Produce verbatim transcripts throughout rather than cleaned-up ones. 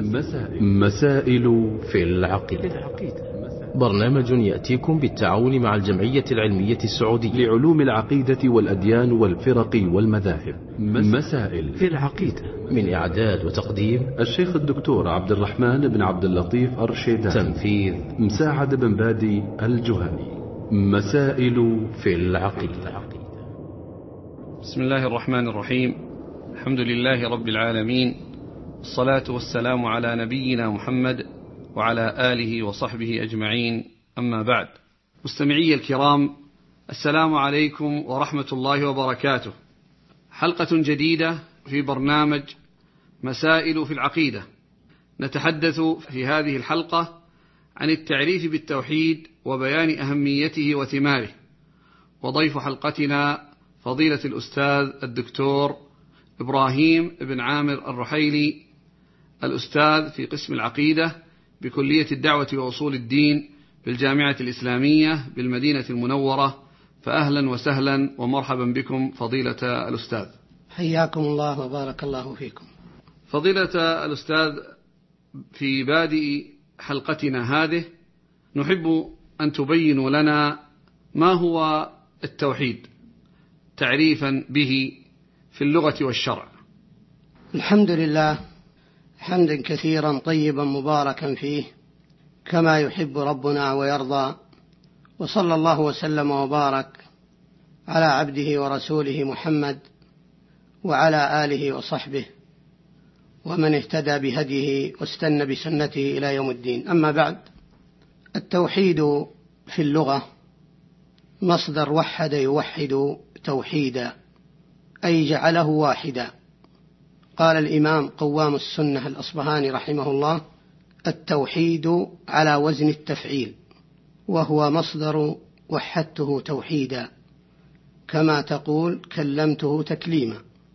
مسائل, مسائل في العقيدة. برنامج يأتيكم بالتعاون مع الجمعية العلمية السعودية لعلوم العقيدة والأديان والفرق والمذاهب. مسائل في العقيدة، من إعداد وتقديم الشيخ الدكتور عبد الرحمن بن عبد اللطيف الرشيدان، تنفيذ مساعد بن بادي الجهني. مسائل في العقيدة. بسم الله الرحمن الرحيم. الحمد لله رب العالمين، الصلاة والسلام على نبينا محمد وعلى آله وصحبه أجمعين، أما بعد. مستمعي الكرام، السلام عليكم ورحمة الله وبركاته. حلقة جديدة في برنامج مسائل في العقيدة. نتحدث في هذه الحلقة عن التعريف بالتوحيد وبيان أهميته وثماره. وضيف حلقتنا فضيلة الأستاذ الدكتور إبراهيم بن عامر الرحيلي، الأستاذ في قسم العقيدة بكلية الدعوة وأصول الدين بالجامعة الإسلامية بالمدينة المنورة. فأهلا وسهلا ومرحبا بكم فضيلة الأستاذ. حياكم الله وبارك الله فيكم. فضيلة الأستاذ، في بادئ حلقتنا هذه نحب أن تبينوا لنا ما هو التوحيد تعريفا به في اللغة والشرع. الحمد لله حمدا كثيرا طيبا مباركا فيه كما يحب ربنا ويرضى، وصلى الله وسلم وبارك على عبده ورسوله محمد وعلى آله وصحبه ومن اهتدى بهديه واستنى بسنته إلى يوم الدين. أما بعد، التوحيد في اللغة مصدر وحد يوحد توحيدا، أي جعله واحدا. قال الإمام قوام السنة الأصبهاني رحمه الله: التوحيد على وزن التفعيل، وهو مصدر وحدته توحيدا، كما تقول كلمته تكليما.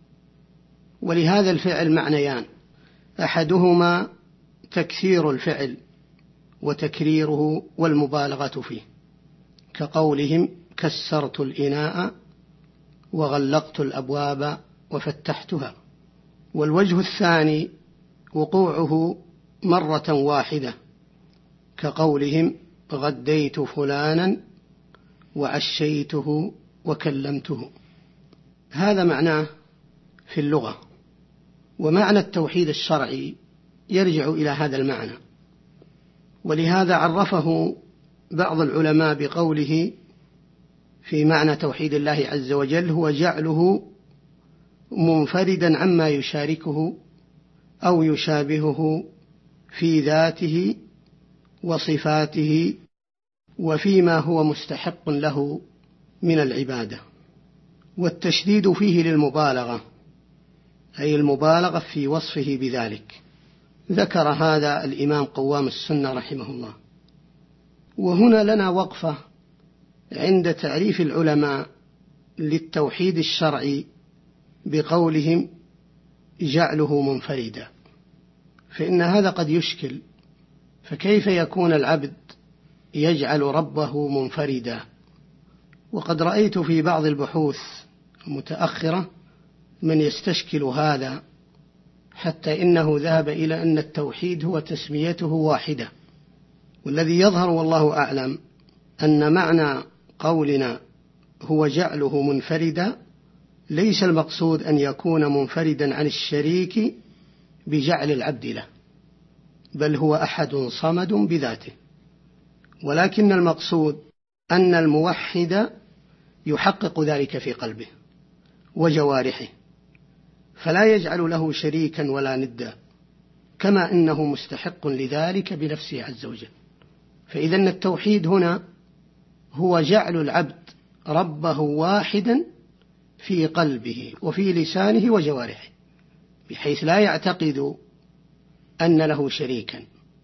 ولهذا الفعل معنيان: أحدهما تكثير الفعل وتكريره والمبالغة فيه، كقولهم كسرت الإناء وغلقت الأبواب وفتحتها. والوجه الثاني وقوعه مرة واحدة، كقولهم غديت فلانا وعشيته وكلمته. هذا معناه في اللغة. ومعنى التوحيد الشرعي يرجع إلى هذا المعنى، ولهذا عرفه بعض العلماء بقوله في معنى توحيد الله عز وجل: هو جعله منفردا عما يشاركه أو يشابهه في ذاته وصفاته وفيما هو مستحق له من العبادة. والتشديد فيه للمبالغة، أي المبالغة في وصفه بذلك. ذكر هذا الإمام قوام السنة رحمه الله. وهنا لنا وقفة عند تعريف العلماء للتوحيد الشرعي بقولهم جعله منفردا، فإن هذا قد يشكل. فكيف يكون العبد يجعل ربه منفردا؟ وقد رأيت في بعض البحوث المتأخرة من يستشكل هذا، حتى إنه ذهب إلى أن التوحيد هو تسميته واحدة. والذي يظهر والله أعلم أن معنى قولنا هو جعله منفردا ليس المقصود أن يكون منفردا عن الشريك بجعل العبد له، بل هو أحد صمد بذاته. ولكن المقصود أن الموحد يحقق ذلك في قلبه وجوارحه، فلا يجعل له شريكا ولا ندا، كما أنه مستحق لذلك بنفسه عز وجل. فإذا التوحيد هنا هو جعل العبد ربه واحدا في قلبه وفي لسانه وجوارحه، بحيث لا يعتقد أن له شريكا،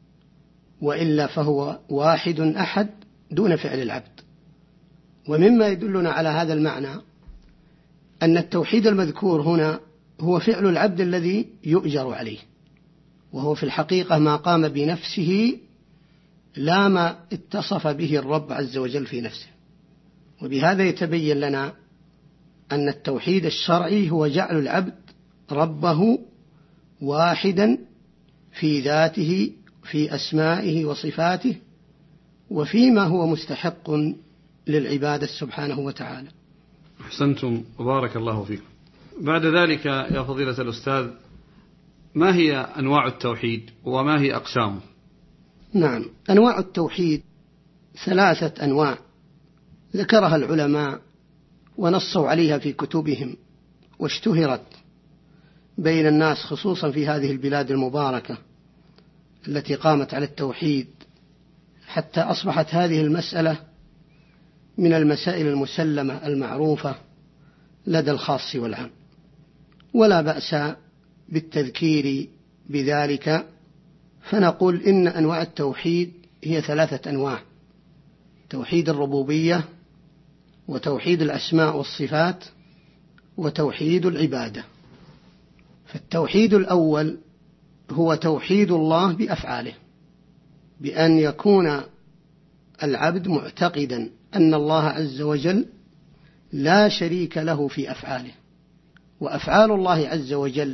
وإلا فهو واحد أحد دون فعل العبد. ومما يدلنا على هذا المعنى أن التوحيد المذكور هنا هو فعل العبد الذي يؤجر عليه، وهو في الحقيقة ما قام بنفسه لا ما اتصف به الرب عز وجل في نفسه. وبهذا يتبين لنا أن التوحيد الشرعي هو جعل العبد ربه واحدا في ذاته، في أسمائه وصفاته، وفيما هو مستحق للعبادة سبحانه وتعالى. أحسنتم وبارك الله فيكم. بعد ذلك يا فضيلة الأستاذ، ما هي أنواع التوحيد وما هي أقسامه؟ نعم، أنواع التوحيد ثلاثة أنواع ذكرها العلماء ونصوا عليها في كتبهم، واشتهرت بين الناس خصوصا في هذه البلاد المباركة التي قامت على التوحيد، حتى أصبحت هذه المسألة من المسائل المسلمة المعروفة لدى الخاص والعام، ولا بأس بالتذكير بذلك. فنقول إن أنواع التوحيد هي ثلاثة أنواع: توحيد الربوبية، وتوحيد الأسماء والصفات، وتوحيد العبادة. فالتوحيد الأول هو توحيد الله بأفعاله، بأن يكون العبد معتقدا أن الله عز وجل لا شريك له في أفعاله، وأفعال الله عز وجل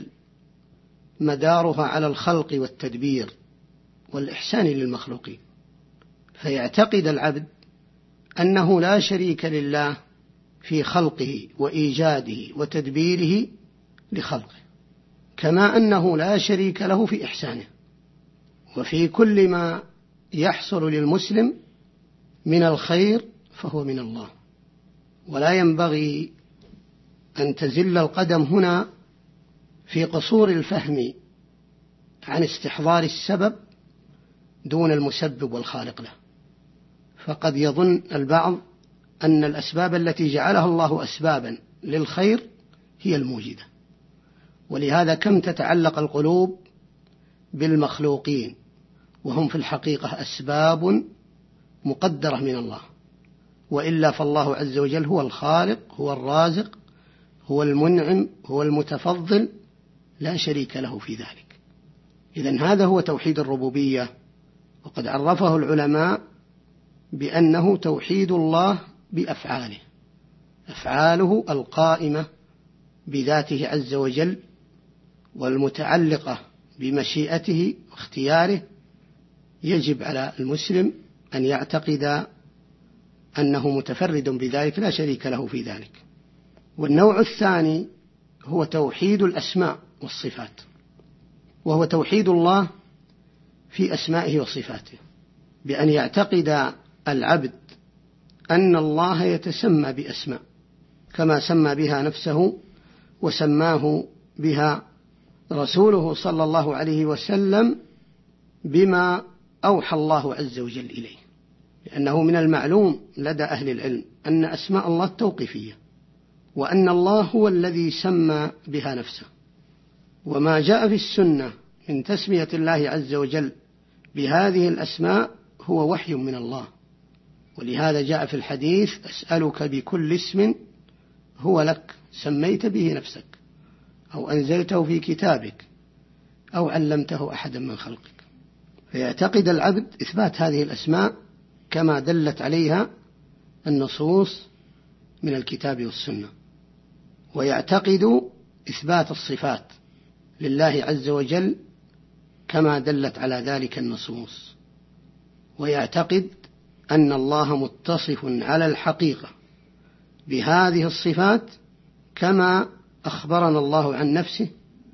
مدارها على الخلق والتدبير والإحسان للمخلوقين، فيعتقد العبد أنه لا شريك لله في خلقه وإيجاده وتدبيره لخلقه، كما أنه لا شريك له في إحسانه وفي كل ما يحصل للمسلم من الخير فهو من الله. ولا ينبغي أن تزل القدم هنا في قصور الفهم عن استحضار السبب دون المسبب والخالق له، فقد يظن البعض أن الأسباب التي جعلها الله أسبابا للخير هي الموجدة، ولهذا كم تتعلق القلوب بالمخلوقين وهم في الحقيقة أسباب مقدرة من الله، وإلا فالله عز وجل هو الخالق، هو الرازق، هو المنعم، هو المتفضل، لا شريك له في ذلك. إذن هذا هو توحيد الربوبية، وقد عرفه العلماء بأنه توحيد الله بأفعاله، أفعاله القائمة بذاته عز وجل والمتعلقة بمشيئته واختياره، يجب على المسلم أن يعتقد أنه متفرد بذلك لا شريك له في ذلك. والنوع الثاني هو توحيد الأسماء والصفات، وهو توحيد الله في أسمائه وصفاته، بأن يعتقد العبد أن الله يتسمى بأسماء كما سمى بها نفسه وسماه بها رسوله صلى الله عليه وسلم بما أوحى الله عز وجل إليه، لأنه من المعلوم لدى أهل العلم أن أسماء الله توقيفية، وأن الله هو الذي سمى بها نفسه، وما جاء في السنة من تسمية الله عز وجل بهذه الأسماء هو وحي من الله. ولهذا جاء في الحديث: أسألك بكل اسم هو لك سميت به نفسك أو أنزلته في كتابك أو علمته أحدا من خلقك. فيعتقد العبد إثبات هذه الأسماء كما دلت عليها النصوص من الكتاب والسنة، ويعتقد إثبات الصفات لله عز وجل كما دلت على ذلك النصوص، ويعتقد أن الله متصف على الحقيقة بهذه الصفات كما أخبرنا الله عن نفسه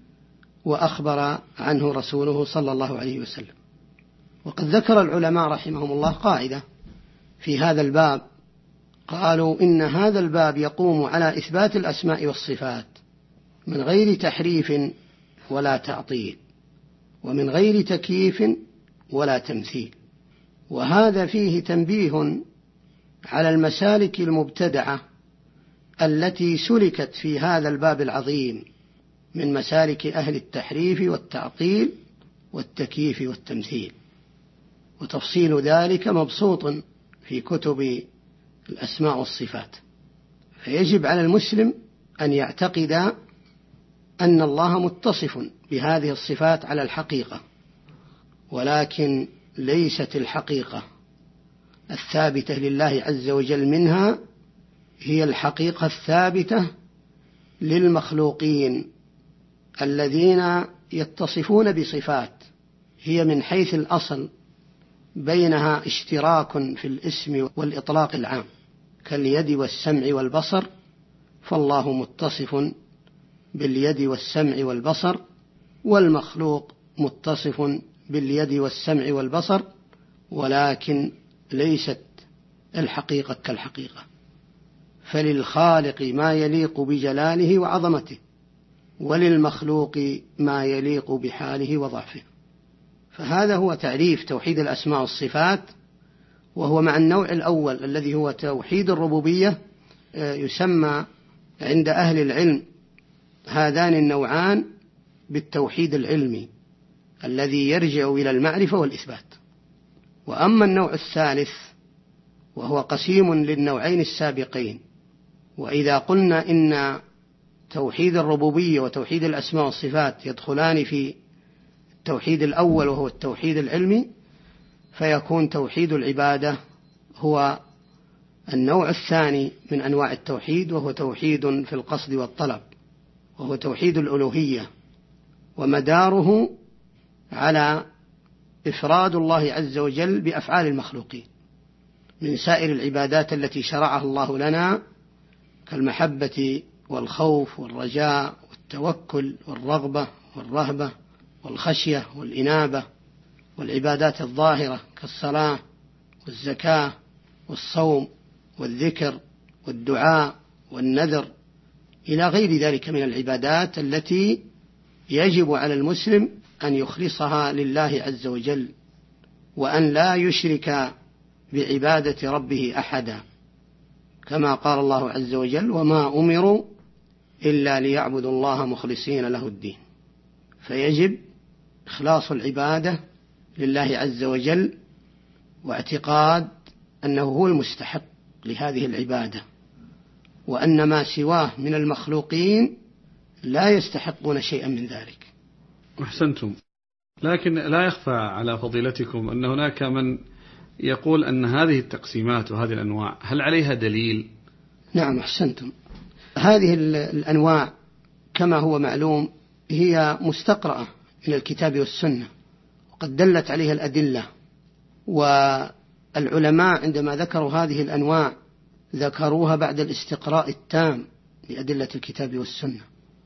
وأخبر عنه رسوله صلى الله عليه وسلم. وقد ذكر العلماء رحمهم الله قاعدة في هذا الباب، قالوا إن هذا الباب يقوم على إثبات الأسماء والصفات من غير تحريف ولا تعطيل، ومن غير تكييف ولا تمثيل. وهذا فيه تنبيه على المسالك المبتدعة التي سلكت في هذا الباب العظيم من مسالك أهل التحريف والتعطيل والتكييف والتمثيل، وتفصيل ذلك مبسوط في كتب الأسماء والصفات. فيجب على المسلم أن يعتقد أن الله متصف بهذه الصفات على الحقيقة، ولكن ليست الحقيقة الثابتة لله عز وجل منها هي الحقيقة الثابتة للمخلوقين الذين يتصفون بصفات هي من حيث الأصل بينها اشتراك في الاسم والإطلاق العام كاليد والسمع والبصر، فالله متصف باليد والسمع والبصر، والمخلوق متصف باليد والسمع والبصر، ولكن ليست الحقيقة كالحقيقة، فللخالق ما يليق بجلاله وعظمته، وللمخلوق ما يليق بحاله وضعفه. فهذا هو تعريف توحيد الأسماء والصفات، وهو مع النوع الأول الذي هو توحيد الربوبية يسمى عند أهل العلم هذان النوعان بالتوحيد العلمي الذي يرجع إلى المعرفة والإثبات. وأما النوع الثالث وهو قسيم للنوعين السابقين، وإذا قلنا إن توحيد الربوبية وتوحيد الأسماء والصفات يدخلان في التوحيد الأول وهو التوحيد العلمي، فيكون توحيد العبادة هو النوع الثاني من أنواع التوحيد، وهو توحيد في القصد والطلب، وهو توحيد الألوهية، ومداره على إفراد الله عز وجل بأفعال المخلوقين من سائر العبادات التي شرعها الله لنا كالمحبة والخوف والرجاء والتوكل والرغبة والرهبة والخشية والإنابة، والعبادات الظاهرة كالصلاة والزكاة والصوم والذكر والدعاء والنذر إلى غير ذلك من العبادات التي يجب على المسلم أن يخلصها لله عز وجل، وأن لا يشرك بعبادة ربه أحدا، كما قال الله عز وجل: وما أمروا إلا ليعبدوا الله مخلصين له الدين. فيجب إخلاص العبادة لله عز وجل، واعتقاد أنه هو المستحق لهذه العبادة، وأن ما سواه من المخلوقين لا يستحقون شيئا من ذلك. أحسنتم. لكن لا يخفى على فضيلتكم أن هناك من يقول أن هذه التقسيمات وهذه الأنواع هل عليها دليل؟ نعم، أحسنتم. هذه الأنواع كما هو معلوم هي مستقرأة من الكتاب والسنة، وقد دلت عليها الأدلة، والعلماء عندما ذكروا هذه الأنواع ذكروها بعد الاستقراء التام لأدلة الكتاب والسنة،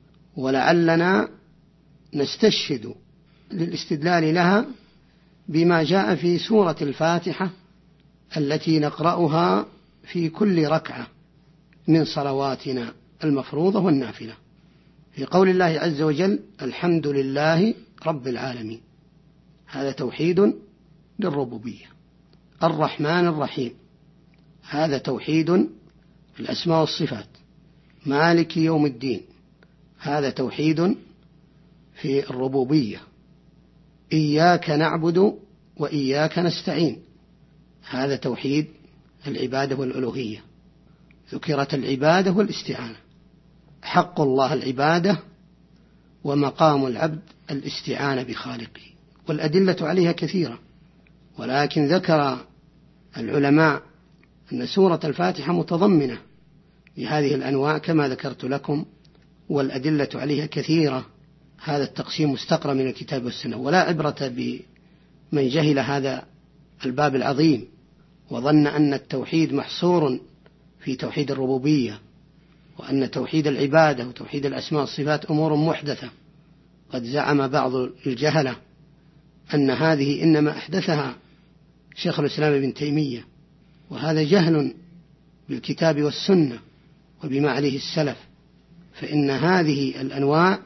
ولعلنا نستشهد للاستدلال لها بما جاء في سورة الفاتحة التي نقرأها في كل ركعة من صلواتنا المفروضة والنافلة، في قول الله عز وجل: الحمد لله رب العالمين. هذا توحيد للربوبية. الرحمن الرحيم، هذا توحيد في الأسماء والصفات. مالك يوم الدين، هذا توحيد في الربوبية. إياك نعبد وإياك نستعين، هذا توحيد العبادة والألوهية. ذكرت العبادة والاستعانة. حق الله العبادة، ومقام العبد الاستعانة بخالقه، والأدلة عليها كثيرة، ولكن ذكر العلماء أن سورة الفاتحة متضمنة لهذه الأنواع كما ذكرت لكم، والأدلة عليها كثيرة. هذا التقسيم مستقرأ من الكتاب والسنة، ولا عبرة بمن جهل هذا الباب العظيم وظن أن التوحيد محصور في توحيد الربوبية، وأن توحيد العبادة وتوحيد الأسماء والصفات أمور محدثة. قد زعم بعض الجهلة أن هذه إنما أحدثها شيخ الإسلام ابن تيمية، وهذا جهل بالكتاب والسنة وبما عليه السلف، فإن هذه الأنواع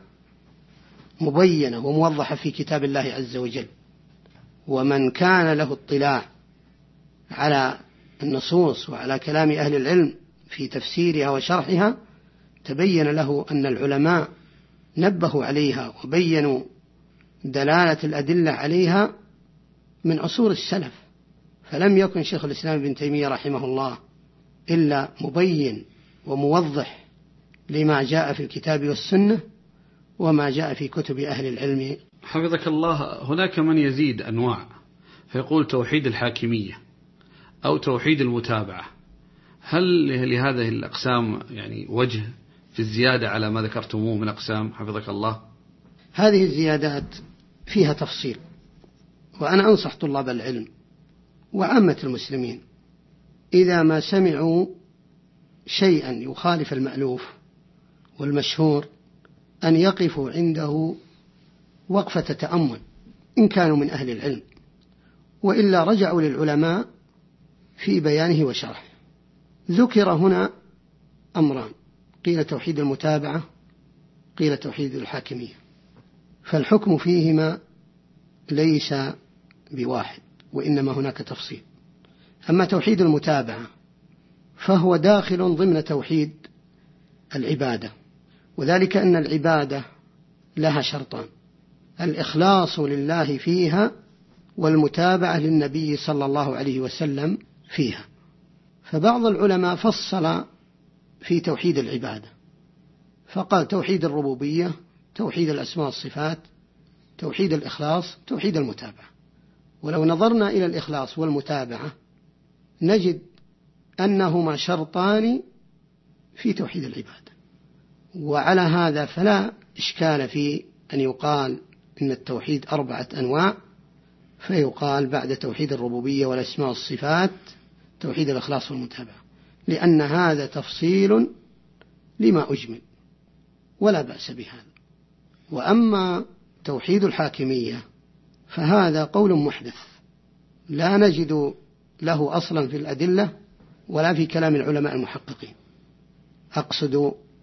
مبينة وموضحة في كتاب الله عز وجل، ومن كان له اطلاع على النصوص وعلى كلام أهل العلم في تفسيرها وشرحها تبين له أن العلماء نبهوا عليها وبينوا دلالة الأدلة عليها من عصور السلف، فلم يكن شيخ الإسلام ابن تيمية رحمه الله إلا مبين وموضح لما جاء في الكتاب والسنة وما جاء في كتب أهل العلم. حفظك الله. هناك من يزيد أنواع فيقول توحيد الحاكمية أو توحيد المتابعة، هل لهذه الأقسام يعني وجه في الزيادة على ما ذكرتموه من أقسام؟ حفظك الله. هذه الزيادات فيها تفصيل، وأنا أنصح طلاب العلم وعامة المسلمين إذا ما سمعوا شيئا يخالف المألوف والمشهور أن يقفوا عنده وقفة تأمل إن كانوا من أهل العلم، وإلا رجعوا للعلماء في بيانه وشرحه. ذكر هنا أمران، قيل توحيد المتابعة، قيل توحيد الحاكمية، فالحكم فيهما ليس بواحد وإنما هناك تفصيل. أما توحيد المتابعة فهو داخل ضمن توحيد العبادة، وذلك أن العبادة لها شرطان: الإخلاص لله فيها، والمتابعة للنبي صلى الله عليه وسلم فيها. فبعض العلماء فصل في توحيد العبادة فقال توحيد الربوبية، توحيد الأسماء والصفات، توحيد الإخلاص، توحيد المتابعة. ولو نظرنا إلى الإخلاص والمتابعة نجد أنهما شرطان في توحيد العبادة، وعلى هذا فلا إشكال في أن يقال إن التوحيد أربعة أنواع، فيقال بعد توحيد الربوبية والأسماء والصفات توحيد الإخلاص والمتابعة، لأن هذا تفصيل لما أجمل ولا بأس بهذا. وأما توحيد الحاكمية فهذا قول محدث لا نجد له أصلا في الأدلة ولا في كلام العلماء المحققين. أقصد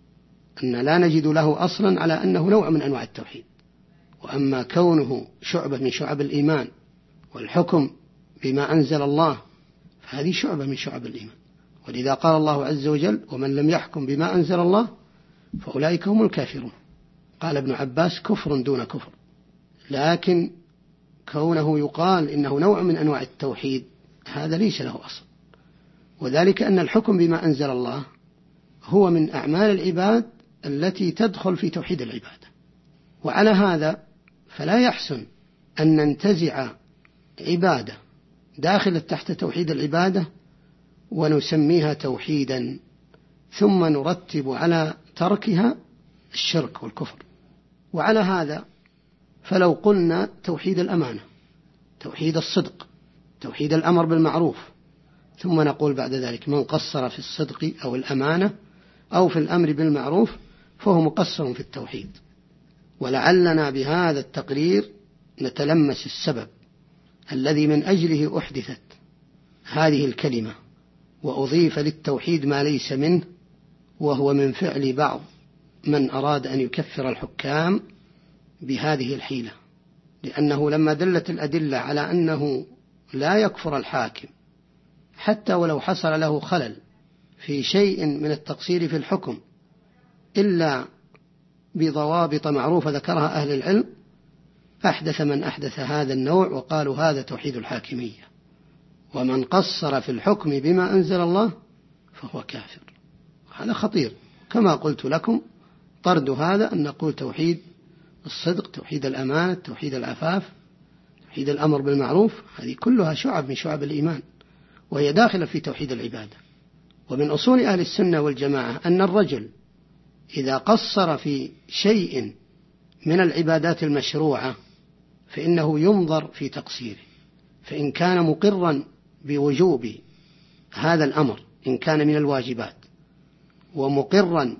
أن لا نجد له أصلا على أنه نوع من أنواع التوحيد. وأما كونه شعبة من شعب الإيمان والحكم بما أنزل الله فهذه شعبة من شعب الإيمان، ولذا قال الله عز وجل: ومن لم يحكم بما أنزل الله فأولئك هم الكافرون. قال ابن عباس: كفر دون كفر. لكن كونه يقال إنه نوع من أنواع التوحيد هذا ليس له أصل، وذلك أن الحكم بما أنزل الله هو من أعمال العباد التي تدخل في توحيد العبادة. وعلى هذا فلا يحسن أن ننتزع عبادة داخلة تحت توحيد العبادة ونسميها توحيدا ثم نرتب على تركها الشرك والكفر. وعلى هذا فلو قلنا توحيد الأمانة، توحيد الصدق، توحيد الأمر بالمعروف، ثم نقول بعد ذلك من قصر في الصدق أو الأمانة أو في الأمر بالمعروف فهو مقصر في التوحيد. ولعلنا بهذا التقرير نتلمس السبب الذي من أجله أحدثت هذه الكلمة وأضيف للتوحيد ما ليس منه، وهو من فعل بعض من أراد أن يكفر الحكام بهذه الحيلة، لأنه لما دلت الأدلة على أنه لا يكفر الحاكم حتى ولو حصل له خلل في شيء من التقصير في الحكم إلا بضوابط معروفة ذكرها أهل العلم، أحدث من أحدث هذا النوع وقالوا هذا توحيد الحاكمية، ومن قصر في الحكم بما أنزل الله فهو كافر. هذا خطير. كما قلت لكم طرد هذا أن نقول توحيد الصدق، توحيد الأمانة، توحيد العفاف، توحيد الأمر بالمعروف، هذه كلها شعب من شعب الإيمان وهي داخلة في توحيد العبادة. ومن أصول أهل السنة والجماعة أن الرجل إذا قصر في شيء من العبادات المشروعة فإنه ينظر في تقصيره، فإن كان مقرا بوجوب هذا الأمر إن كان من الواجبات ومقرا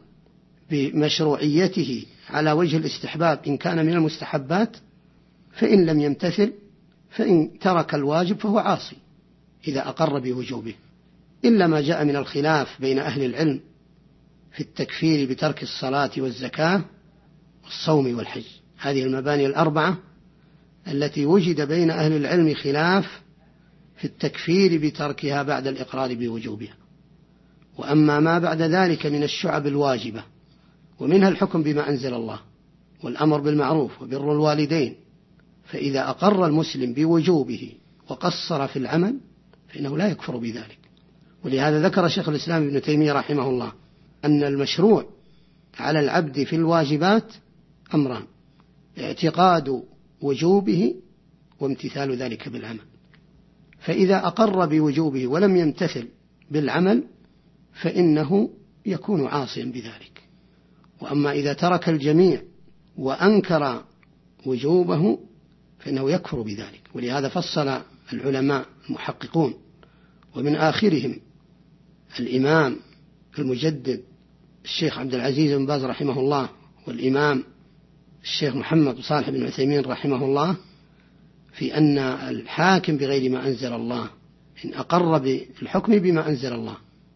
بمشروعيته على وجه الاستحباب إن كان من المستحبات، فإن لم يمتثل فإن ترك الواجب فهو عاصي إذا أقر بوجوبه، إلا ما جاء من الخلاف بين أهل العلم في التكفير بترك الصلاة والزكاة والصوم والحج. هذه المباني الأربعة التي وجد بين أهل العلم خلاف في التكفير بتركها بعد الإقرار بوجوبها. وأما ما بعد ذلك من الشعب الواجبة ومنها الحكم بما أنزل الله والأمر بالمعروف وبر الوالدين، فإذا أقر المسلم بوجوبه وقصر في العمل فإنه لا يكفر بذلك. ولهذا ذكر شيخ الإسلام ابن تيمية رحمه الله أن المشروع على العبد في الواجبات أمران: اعتقاد وجوبه وامتثال ذلك بالعمل. فإذا أقر بوجوبه ولم يمتثل بالعمل فإنه يكون عاصيا بذلك. وأما إذا ترك الجميع وأنكر وجوبه فإنه يكفر بذلك. ولهذا فصل العلماء المحققون ومن آخرهم الإمام المجدد الشيخ عبد العزيز بن باز رحمه الله والإمام الشيخ محمد صالح بن عثيمين رحمه الله في أن الحاكم بغير ما أنزل الله إن أقر بالحكم بما أنزل الله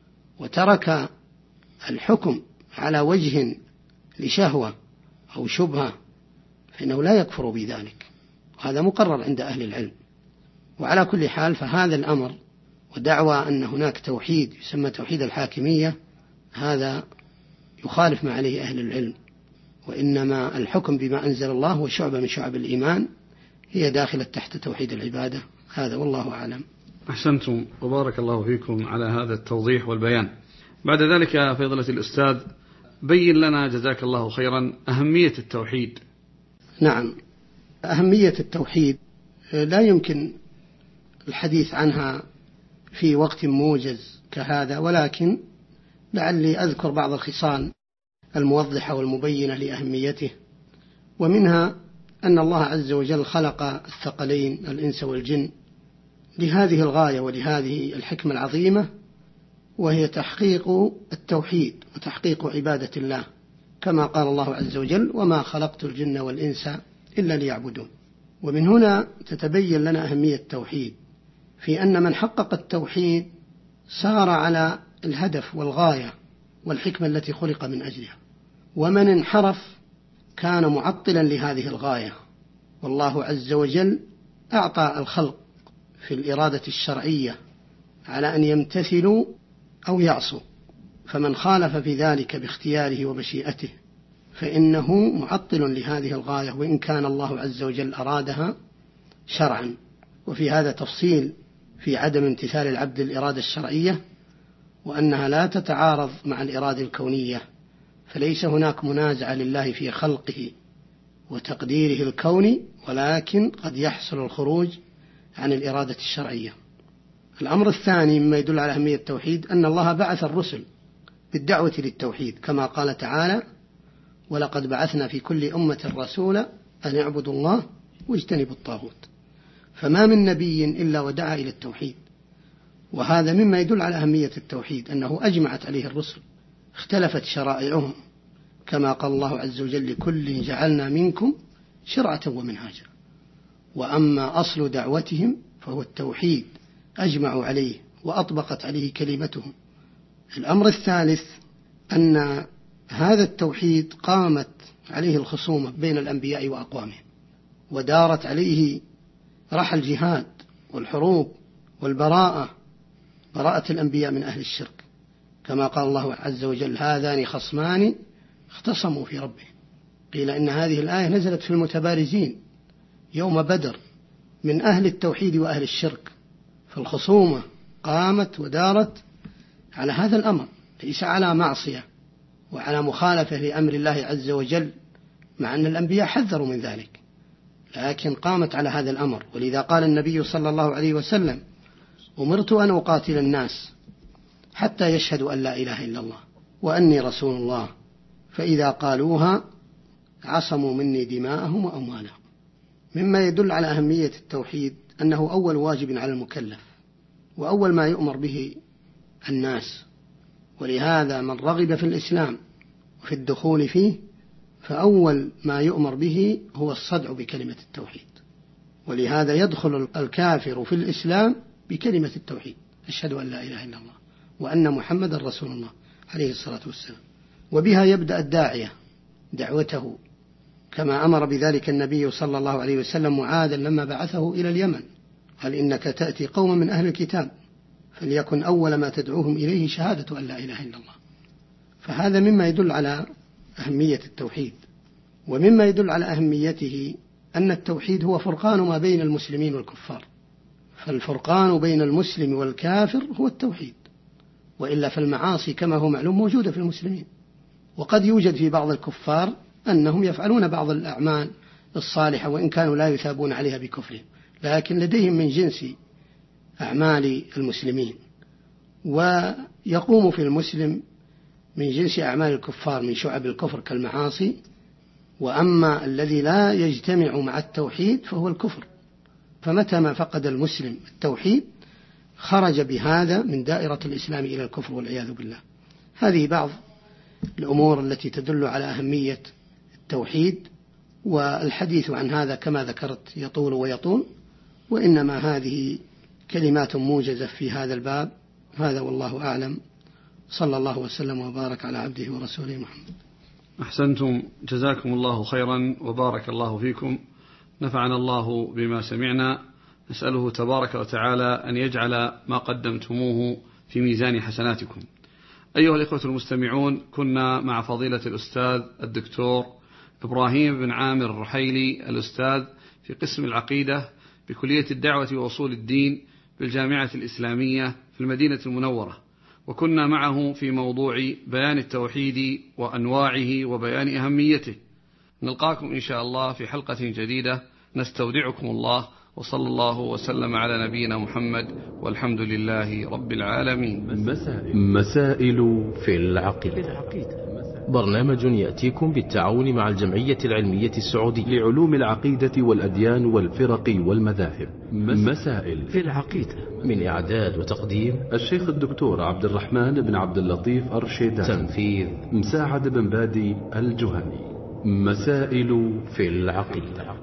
وترك الحكم على وجه لشهوة أو شبهة فإنه لا يكفر بذلك، وهذا مقرر عند أهل العلم. وعلى كل حال فهذا الأمر ودعوى أن هناك توحيد يسمى توحيد الحاكمية هذا يخالف ما عليه أهل العلم، وإنما الحكم بما أنزل الله وشعبة من شعب الإيمان هي داخلة تحت توحيد العبادة. هذا والله أعلم. أحسنتم وبارك الله فيكم على هذا التوضيح والبيان. بعد ذلك يا فضيلة الأستاذ بين لنا جزاك الله خيرا أهمية التوحيد. نعم، أهمية التوحيد لا يمكن الحديث عنها في وقت موجز كهذا، ولكن لعلي أذكر بعض الخصال الموضحة والمبينة لأهميته. ومنها أن الله عز وجل خلق الثقلين الإنس والجن لهذه الغاية ولهذه الحكمة العظيمة، وهي تحقيق التوحيد وتحقيق عبادة الله، كما قال الله عز وجل: وما خلقت الجن والإنس إلا ليعبدون. ومن هنا تتبين لنا أهمية التوحيد في أن من حقق التوحيد سار على الهدف والغاية والحكمة التي خلق من أجلها، ومن انحرف كان معطلا لهذه الغاية. والله عز وجل أعطى الخلق في الإرادة الشرعية على أن يمتثلوا أو يعصوا، فمن خالف في ذلك باختياره ومشيئته فإنه معطل لهذه الغاية، وإن كان الله عز وجل أرادها شرعا. وفي هذا تفصيل في عدم امتثال العبد الإرادة الشرعية، وأنها لا تتعارض مع الإرادة الكونية، فليس هناك منازعة لله في خلقه وتقديره الكوني، ولكن قد يحصل الخروج عن الإرادة الشرعية. الأمر الثاني مما يدل على أهمية التوحيد أن الله بعث الرسل بالدعوة للتوحيد، كما قال تعالى: ولقد بعثنا في كل أمة رسولا أن اعبدوا الله واجتنبوا الطاغوت. فما من نبي إلا ودعا إلى التوحيد، وهذا مما يدل على أهمية التوحيد أنه أجمعت عليه الرسل، اختلفت شرائعهم، كما قال الله عز وجل: لكل جعلنا منكم شرعة ومنهاجا. وأما أصل دعوتهم فهو التوحيد، أجمعوا عليه وأطبقت عليه كلمتهم. الأمر الثالث أن هذا التوحيد قامت عليه الخصومة بين الأنبياء وأقوامهم، ودارت عليه رحى الجهاد والحروب والبراءة، براءة الأنبياء من أهل الشرك، كما قال الله عز وجل: هذان خصمان اختصموا في ربهم. قيل إن هذه الآية نزلت في المتبارزين يوم بدر من أهل التوحيد وأهل الشرك، فالخصومة قامت ودارت على هذا الأمر، ليس على معصية وعلى مخالفة لأمر الله عز وجل، مع أن الأنبياء حذروا من ذلك، لكن قامت على هذا الأمر. ولذا قال النبي صلى الله عليه وسلم: أمرت أن أقاتل الناس حتى يشهدوا أن لا إله إلا الله وأني رسول الله، فإذا قالوها عصموا مني دماءهم وأموالهم. مما يدل على أهمية التوحيد أنه أول واجب على المكلف، وأول ما يؤمر به الناس، ولهذا من رغب في الإسلام وفي الدخول فيه فأول ما يؤمر به هو الصدع بكلمة التوحيد. ولهذا يدخل الكافر في الإسلام بكلمة التوحيد: أشهد أن لا إله إلا الله وأن محمد رسول الله عليه الصلاة والسلام. وبها يبدأ الداعية دعوته، كما أمر بذلك النبي صلى الله عليه وسلم معاذا لما بعثه إلى اليمن، قال: إنك تأتي قوما من أهل الكتاب فليكن أول ما تدعوهم إليه شهادة أن لا إله إلا الله. فهذا مما يدل على أهمية التوحيد. ومما يدل على أهميته أن التوحيد هو فرقان ما بين المسلمين والكفار، فالفرقان بين المسلم والكافر هو التوحيد، وإلا فالمعاصي كما هو معلوم موجودة في المسلمين، وقد يوجد في بعض الكفار أنهم يفعلون بعض الأعمال الصالحة وإن كانوا لا يثابون عليها بكفرهم، لكن لديهم من جنس أعمال المسلمين، ويقوم في المسلم من جنس أعمال الكفار من شعب الكفر كالمعاصي وأما الذي لا يجتمع مع التوحيد فهو الكفر. فمتى ما فقد المسلم التوحيد خرج بهذا من دائرة الإسلام إلى الكفر والعياذ بالله. هذه بعض الأمور التي تدل على أهمية التوحيد، والحديث عن هذا كما ذكرت يطول ويطول، وإنما هذه كلمات موجزة في هذا الباب. هذا والله أعلم، صلى الله وسلم وبارك على عبده ورسوله محمد. أحسنتم، جزاكم الله خيرا وبارك الله فيكم، نفعنا الله بما سمعنا. نسأله تبارك وتعالى أن يجعل ما قدمتموه في ميزان حسناتكم. أيها الإخوة المستمعون، كنا مع فضيلة الأستاذ الدكتور إبراهيم بن عامر الرحيلي، الأستاذ في قسم العقيدة بكلية الدعوة وأصول الدين بالجامعة الإسلامية في المدينة المنورة، وكنا معه في موضوع بيان التوحيد وأنواعه وبيان أهميته. نلقاكم إن شاء الله في حلقة جديدة، نستودعكم الله، وصلى الله وسلم على نبينا محمد، والحمد لله رب العالمين. مسائل, مسائل في العقيدة، برنامج يأتيكم بالتعاون مع الجمعية العلمية السعودية لعلوم العقيدة والأديان والفرق والمذاهب. مسائل في العقيدة، من إعداد وتقديم الشيخ الدكتور عبد الرحمن بن عبد اللطيف أرشيدان، تنفيذ مساعد بن بادي الجهني. مسائل في العقيدة.